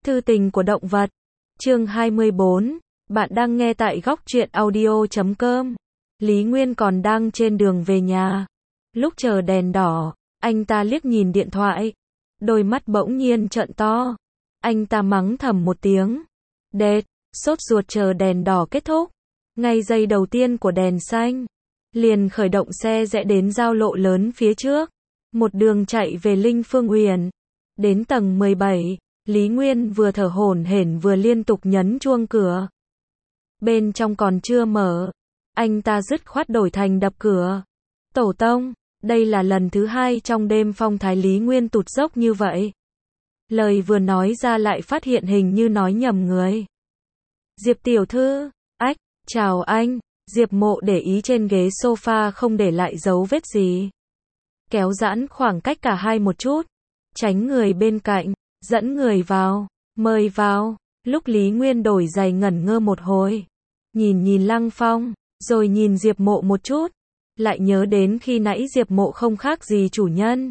Thư tình của động vật. Chương 24. Bạn đang nghe tại góc truyện audio.com. Lý Nguyên còn đang trên đường về nhà. Lúc chờ đèn đỏ, anh ta liếc nhìn điện thoại. Đôi mắt bỗng nhiên trợn to. Anh ta mắng thầm một tiếng. Đệt, sốt ruột chờ đèn đỏ kết thúc. Ngay giây đầu tiên của đèn xanh, liền khởi động xe rẽ đến giao lộ lớn phía trước. Một đường chạy về Linh Phương Uyển. Đến tầng 17, Lý Nguyên vừa thở hổn hển vừa liên tục nhấn chuông cửa. Bên trong còn chưa mở, anh ta dứt khoát đổi thành đập cửa. Tổ tông, đây là lần thứ hai trong đêm phong thái Lý Nguyên tụt dốc như vậy. Lời vừa nói ra lại phát hiện hình như nói nhầm người. Diệp tiểu thư, ách, chào anh. Diệp Mộ để ý trên ghế sofa không để lại dấu vết gì. Kéo giãn khoảng cách cả hai một chút, tránh người bên cạnh, dẫn người vào, mời vào. Lúc Lý Nguyên đổi giày ngẩn ngơ một hồi, nhìn Lăng Phong, rồi nhìn Diệp Mộ một chút, lại nhớ đến khi nãy Diệp Mộ không khác gì chủ nhân.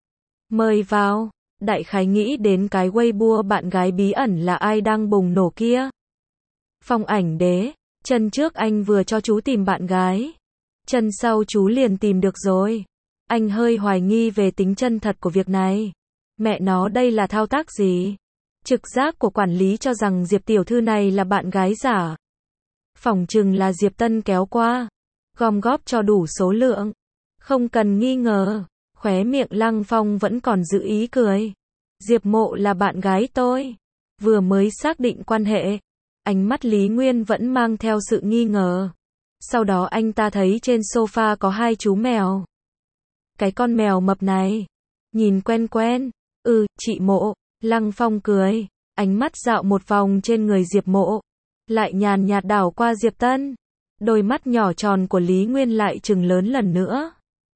Mời vào, đại khái nghĩ đến cái Weibo bạn gái bí ẩn là ai đang bùng nổ kia. Phong Ảnh Đế, chân trước anh vừa cho chú tìm bạn gái, chân sau chú liền tìm được rồi. Anh hơi hoài nghi về tính chân thật của việc này. Mẹ nó, đây là thao tác gì? Trực giác của quản lý cho rằng Diệp tiểu thư này là bạn gái giả. Phỏng chừng là Diệp Tân kéo qua, gom góp cho đủ số lượng. Không cần nghi ngờ, khóe miệng Lăng Phong vẫn còn giữ ý cười. Diệp Mộ là bạn gái tôi. Vừa mới xác định quan hệ, ánh mắt Lý Nguyên vẫn mang theo sự nghi ngờ. Sau đó anh ta thấy trên sofa có hai chú mèo. Cái con mèo mập này, nhìn quen quen. Chị Mộ. Lăng Phong cười, ánh mắt dạo một vòng trên người Diệp Mộ, lại nhàn nhạt đảo qua Diệp Tân. Đôi mắt nhỏ tròn của Lý Nguyên lại trừng lớn lần nữa.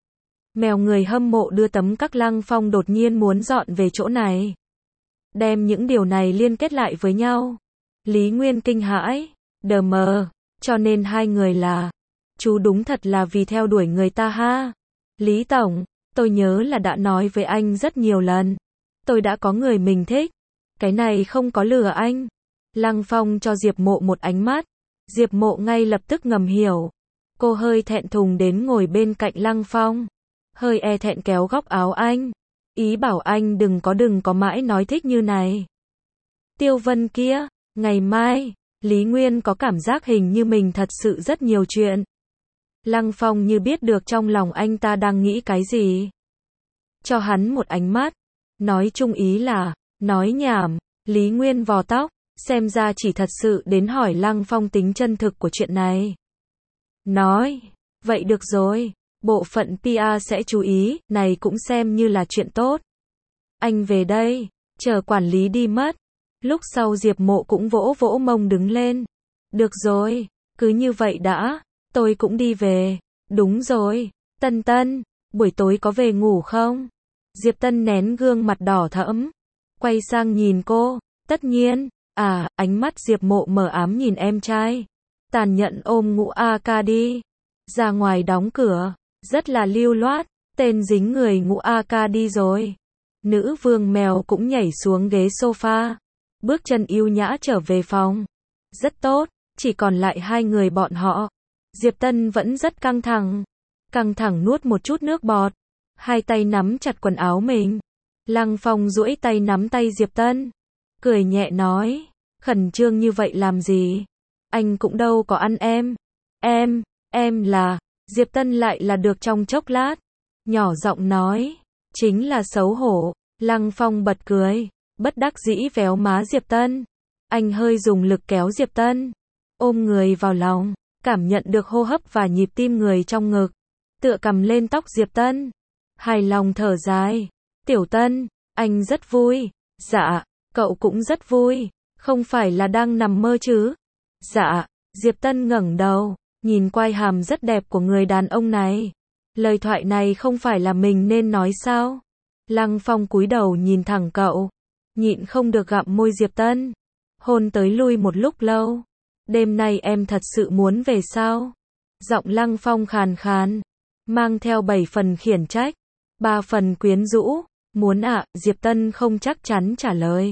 Mèo người hâm mộ đưa tấm các. Lăng Phong đột nhiên muốn dọn về chỗ này, đem những điều này liên kết lại với nhau. Lý Nguyên kinh hãi, đờ mờ, cho nên hai người là, chú đúng thật là vì theo đuổi người ta ha. Lý Tổng, tôi nhớ là đã nói với anh rất nhiều lần. Tôi đã có người mình thích. Cái này không có lừa anh. Lăng Phong cho Diệp Mộ một ánh mắt. Diệp Mộ ngay lập tức ngầm hiểu. Cô hơi thẹn thùng đến ngồi bên cạnh Lăng Phong. Hơi e thẹn kéo góc áo anh. Ý bảo anh đừng có mãi nói thích như này. Tiêu Vân kia, ngày mai, Lý Nguyên có cảm giác hình như mình thật sự rất nhiều chuyện. Lăng Phong như biết được trong lòng anh ta đang nghĩ cái gì. Cho hắn một ánh mắt. Nói chung ý là, nói nhảm. Lý Nguyên vò tóc, xem ra chỉ thật sự đến hỏi Lăng Phong tính chân thực của chuyện này. Nói, vậy được rồi, bộ phận PR sẽ chú ý, này cũng xem như là chuyện tốt. Anh về đây, chờ quản lý đi mất. Lúc sau Diệp Mộ cũng vỗ vỗ mông đứng lên. Được rồi, cứ như vậy đã, tôi cũng đi về. Đúng rồi, Tân Tân, buổi tối có về ngủ không? Diệp Tân nén gương mặt đỏ thẫm, quay sang nhìn cô. Tất nhiên. Ánh mắt Diệp Mộ mờ ám nhìn em trai. Tàn nhẫn ôm Ngũ A Ca đi ra ngoài đóng cửa, rất là lưu loát. Tên dính người Ngũ A Ca đi rồi. Nữ vương mèo cũng nhảy xuống ghế sofa, bước chân yêu nhã trở về phòng. Rất tốt, chỉ còn lại hai người bọn họ. Diệp Tân vẫn rất căng thẳng nuốt một chút nước bọt, hai tay nắm chặt quần áo mình. Lăng Phong duỗi tay nắm tay Diệp Tân, cười nhẹ nói, khẩn trương như vậy làm gì? Anh cũng đâu có ăn em. Em là, Diệp Tân lại là được trong chốc lát, nhỏ giọng nói, chính là xấu hổ. Lăng Phong bật cười, bất đắc dĩ véo má Diệp Tân. Anh hơi dùng lực kéo Diệp Tân, ôm người vào lòng, cảm nhận được hô hấp và nhịp tim người trong ngực, tựa cầm lên tóc Diệp Tân. Hài lòng thở dài, Tiểu Tân, anh rất vui. Dạ, cậu cũng rất vui, không phải là đang nằm mơ chứ? Dạ. Diệp Tân ngẩng đầu, nhìn quai hàm rất đẹp của người đàn ông này. Lời thoại này không phải là mình nên nói sao? Lăng Phong cúi đầu nhìn thẳng cậu, nhịn không được gặm môi Diệp Tân, hôn tới lui một lúc lâu. Đêm nay em thật sự muốn về sao? Giọng Lăng Phong khàn khàn, mang theo 7 phần khiển trách, 3 phần quyến rũ. Muốn ạ, Diệp Tân không chắc chắn trả lời.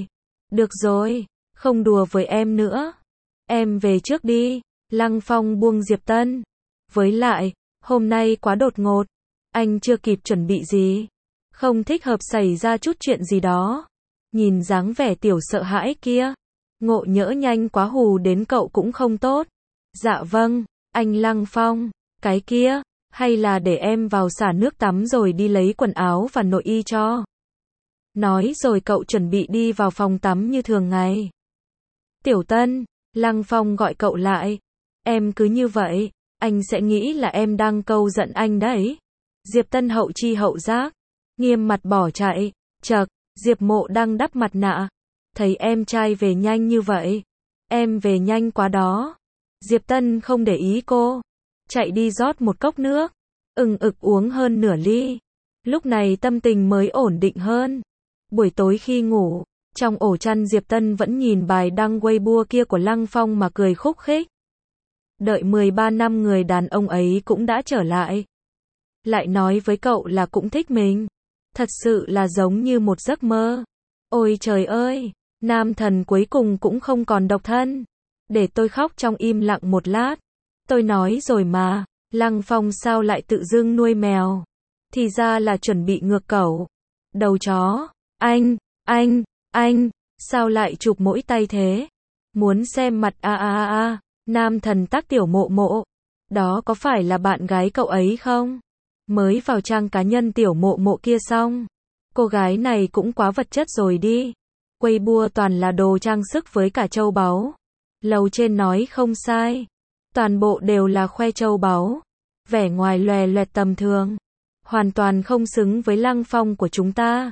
Được rồi, không đùa với em nữa. Em về trước đi. Lăng Phong buông Diệp Tân. Với lại, hôm nay quá đột ngột. Anh chưa kịp chuẩn bị gì. Không thích hợp xảy ra chút chuyện gì đó. Nhìn dáng vẻ tiểu sợ hãi kia. Ngộ nhỡ nhanh quá hù đến cậu cũng không tốt. Dạ vâng, anh Lăng Phong. Cái kia, hay là để em vào xả nước tắm rồi đi lấy quần áo và nội y cho. Nói rồi cậu chuẩn bị đi vào phòng tắm như thường ngày. Tiểu Tân, Lăng Phong gọi cậu lại. Em cứ như vậy, anh sẽ nghĩ là em đang câu giận anh đấy. Diệp Tân hậu chi hậu giác, nghiêm mặt bỏ chạy. Chậc, Diệp Mộ đang đắp mặt nạ. Thấy em trai về nhanh như vậy. Em về nhanh quá đó. Diệp Tân không để ý cô. Chạy đi rót một cốc nước. Ực uống hơn nửa ly. Lúc này tâm tình mới ổn định hơn. Buổi tối khi ngủ, trong ổ chăn Diệp Tân vẫn nhìn bài đăng Weibo kia của Lăng Phong mà cười khúc khích. Đợi 13 năm người đàn ông ấy cũng đã trở lại. Lại nói với cậu là cũng thích mình. Thật sự là giống như một giấc mơ. Ôi trời ơi, nam thần cuối cùng cũng không còn độc thân. Để tôi khóc trong im lặng một lát. Tôi nói rồi mà, Lăng Phong sao lại tự dưng nuôi mèo. Thì ra là chuẩn bị ngược cẩu. Đầu chó, anh, sao lại chụp mỗi tay thế? Muốn xem mặt nam thần tác tiểu mộ mộ. Đó có phải là bạn gái cậu ấy không? Mới vào trang cá nhân tiểu mộ mộ kia xong. Cô gái này cũng quá vật chất rồi đi. Weibo toàn là đồ trang sức với cả châu báu. Lầu trên nói không sai. Toàn bộ đều là khoe châu báu. Vẻ ngoài lòe loẹt tầm thường. Hoàn toàn không xứng với Lăng Phong của chúng ta.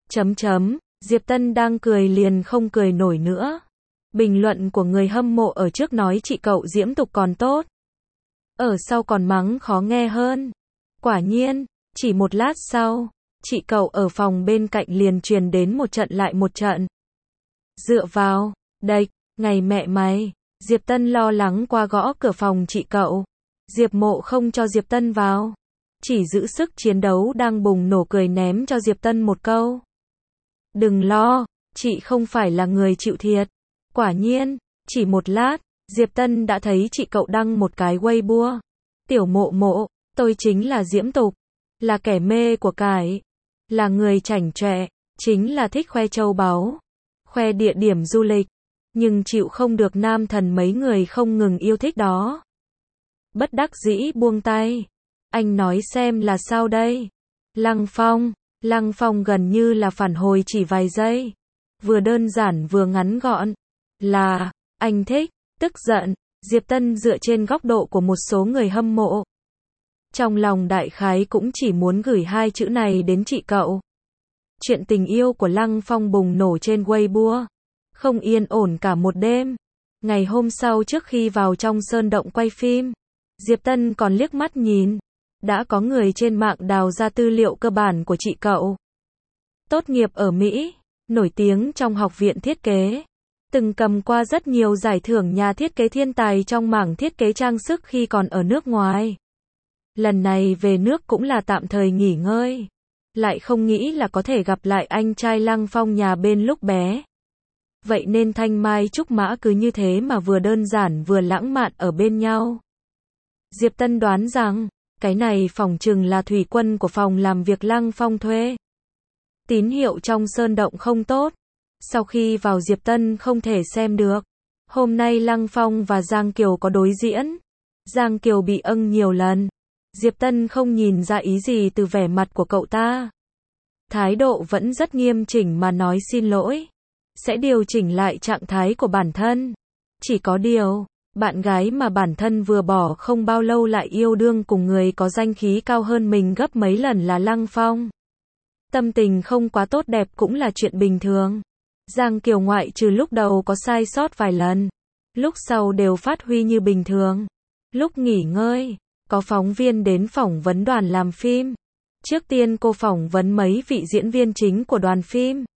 Diệp Tân đang cười liền không cười nổi nữa. Bình luận của người hâm mộ ở trước nói chị cậu diễm tục còn tốt. Ở sau còn mắng khó nghe hơn. Quả nhiên, chỉ một lát sau, chị cậu ở phòng bên cạnh liền truyền đến một trận lại một trận. Dựa vào, đệch, ngày mẹ mày. Diệp Tân lo lắng qua gõ cửa phòng chị cậu. Diệp Mộ không cho Diệp Tân vào. Chỉ giữ sức chiến đấu đang bùng nổ cười ném cho Diệp Tân một câu. Đừng lo, chị không phải là người chịu thiệt. Quả nhiên, chỉ một lát, Diệp Tân đã thấy chị cậu đăng một cái Weibo. Tiểu mộ mộ, tôi chính là diễm tục. Là kẻ mê của cải. Là người chảnh chọe. Chính là thích khoe châu báu. Khoe địa điểm du lịch. Nhưng chịu không được nam thần mấy người không ngừng yêu thích đó. Bất đắc dĩ buông tay. Anh nói xem là sao đây? Lăng Phong gần như là phản hồi chỉ vài giây. Vừa đơn giản vừa ngắn gọn. Là, anh thích, tức giận. Diệp Tân dựa trên góc độ của một số người hâm mộ. Trong lòng đại khái cũng chỉ muốn gửi hai chữ này đến chị cậu. Chuyện tình yêu của Lăng Phong bùng nổ trên Weibo. Không yên ổn cả một đêm. Ngày hôm sau trước khi vào trong sơn động quay phim, Diệp Tân còn liếc mắt nhìn. Đã có người trên mạng đào ra tư liệu cơ bản của chị cậu. Tốt nghiệp ở Mỹ, nổi tiếng trong học viện thiết kế. Từng cầm qua rất nhiều giải thưởng nhà thiết kế thiên tài trong mảng thiết kế trang sức khi còn ở nước ngoài. Lần này về nước cũng là tạm thời nghỉ ngơi. Lại không nghĩ là có thể gặp lại anh trai Lăng Phong nhà bên lúc bé. Vậy nên thanh mai trúc mã cứ như thế mà vừa đơn giản vừa lãng mạn ở bên nhau. Diệp Tân đoán rằng, cái này phỏng chừng là thủy quân của phòng làm việc Lăng Phong thuê. Tín hiệu trong sơn động không tốt. Sau khi vào Diệp Tân không thể xem được. Hôm nay Lăng Phong và Giang Kiều có đối diễn. Giang Kiều bị âng nhiều lần. Diệp Tân không nhìn ra ý gì từ vẻ mặt của cậu ta. Thái độ vẫn rất nghiêm chỉnh mà nói xin lỗi. Sẽ điều chỉnh lại trạng thái của bản thân. Chỉ có điều, bạn gái mà bản thân vừa bỏ không bao lâu lại yêu đương cùng người có danh khí cao hơn mình gấp mấy lần là Lăng Phong. Tâm tình không quá tốt đẹp cũng là chuyện bình thường. Giang Kiều ngoại trừ lúc đầu có sai sót vài lần. Lúc sau đều phát huy như bình thường. Lúc nghỉ ngơi, có phóng viên đến phỏng vấn đoàn làm phim. Trước tiên cô phỏng vấn mấy vị diễn viên chính của đoàn phim.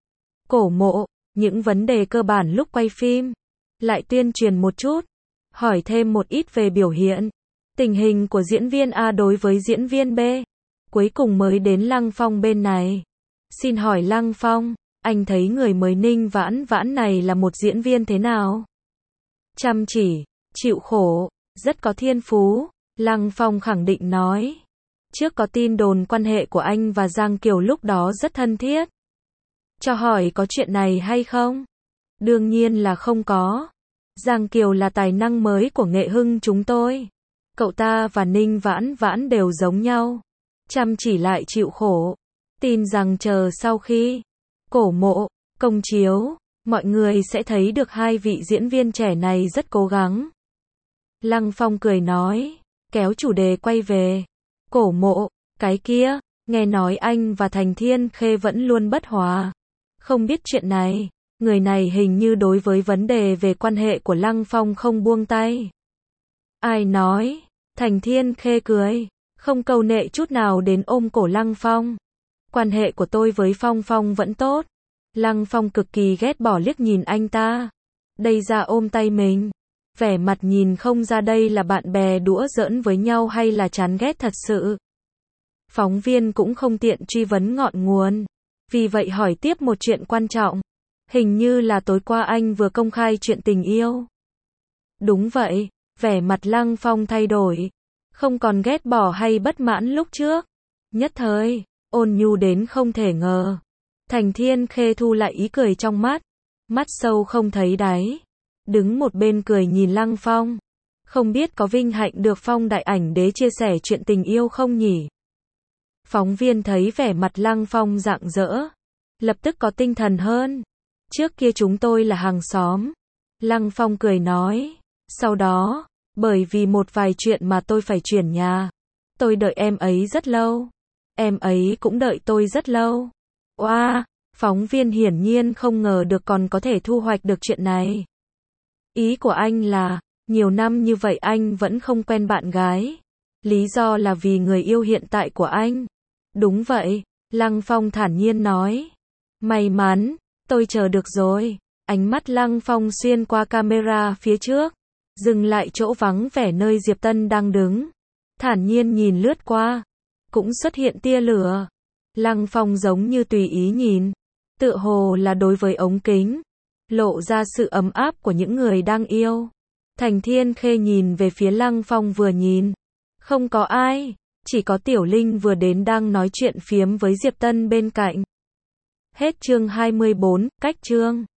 Cổ Mộ, những vấn đề cơ bản lúc quay phim. Lại tuyên truyền một chút. Hỏi thêm một ít về biểu hiện. Tình hình của diễn viên A đối với diễn viên B. Cuối cùng mới đến Lăng Phong bên này. Xin hỏi Lăng Phong, anh thấy người mới Ninh Vãn Vãn này là một diễn viên thế nào? Chăm chỉ, chịu khổ, rất có thiên phú, Lăng Phong khẳng định nói. Trước có tin đồn quan hệ của anh và Giang Kiều lúc đó rất thân thiết. Cho hỏi có chuyện này hay không? Đương nhiên là không có. Giang Kiều là tài năng mới của Nghệ Hưng chúng tôi. Cậu ta và Ninh Vãn Vãn đều giống nhau. Chăm chỉ lại chịu khổ. Tin rằng chờ sau khi cổ mộ, công chiếu, mọi người sẽ thấy được hai vị diễn viên trẻ này rất cố gắng. Lăng Phong cười nói, kéo chủ đề quay về. Cổ mộ, cái kia, nghe nói anh và Thành Thiên Khê vẫn luôn bất hòa. Không biết chuyện này, người này hình như đối với vấn đề về quan hệ của Lăng Phong không buông tay. Ai nói? Thành Thiên Khê cười, không câu nệ chút nào đến ôm cổ Lăng Phong. Quan hệ của tôi với Phong Phong vẫn tốt. Lăng Phong cực kỳ ghét bỏ liếc nhìn anh ta. Đây ra ôm tay mình. Vẻ mặt nhìn không ra đây là bạn bè đũa giỡn với nhau hay là chán ghét thật sự. Phóng viên cũng không tiện truy vấn ngọn nguồn. Vì vậy hỏi tiếp một chuyện quan trọng. Hình như là tối qua anh vừa công khai chuyện tình yêu. Đúng vậy, vẻ mặt Lăng Phong thay đổi. Không còn ghét bỏ hay bất mãn lúc trước. Nhất thời, ôn nhu đến không thể ngờ. Thành Thiên Khê thu lại ý cười trong mắt. Mắt sâu không thấy đáy. Đứng một bên cười nhìn Lăng Phong. Không biết có vinh hạnh được Phong đại ảnh đế chia sẻ chuyện tình yêu không nhỉ? Phóng viên thấy vẻ mặt Lăng Phong rạng rỡ. Lập tức có tinh thần hơn. Trước kia chúng tôi là hàng xóm. Lăng Phong cười nói. Sau đó, bởi vì một vài chuyện mà tôi phải chuyển nhà. Tôi đợi em ấy rất lâu. Em ấy cũng đợi tôi rất lâu. Oa, phóng viên hiển nhiên không ngờ được còn có thể thu hoạch được chuyện này. Ý của anh là, nhiều năm như vậy anh vẫn không quen bạn gái. Lý do là vì người yêu hiện tại của anh. Đúng vậy, Lăng Phong thản nhiên nói. May mắn, tôi chờ được rồi. Ánh mắt Lăng Phong xuyên qua camera phía trước. Dừng lại chỗ vắng vẻ nơi Diệp Tân đang đứng. Thản nhiên nhìn lướt qua. Cũng xuất hiện tia lửa. Lăng Phong giống như tùy ý nhìn. Tựa hồ là đối với ống kính. Lộ ra sự ấm áp của những người đang yêu. Thành Thiên Khê nhìn về phía Lăng Phong vừa nhìn. Không có ai. Chỉ có Tiểu Linh vừa đến đang nói chuyện phiếm với Diệp Tân bên cạnh. Hết chương 24, cách chương.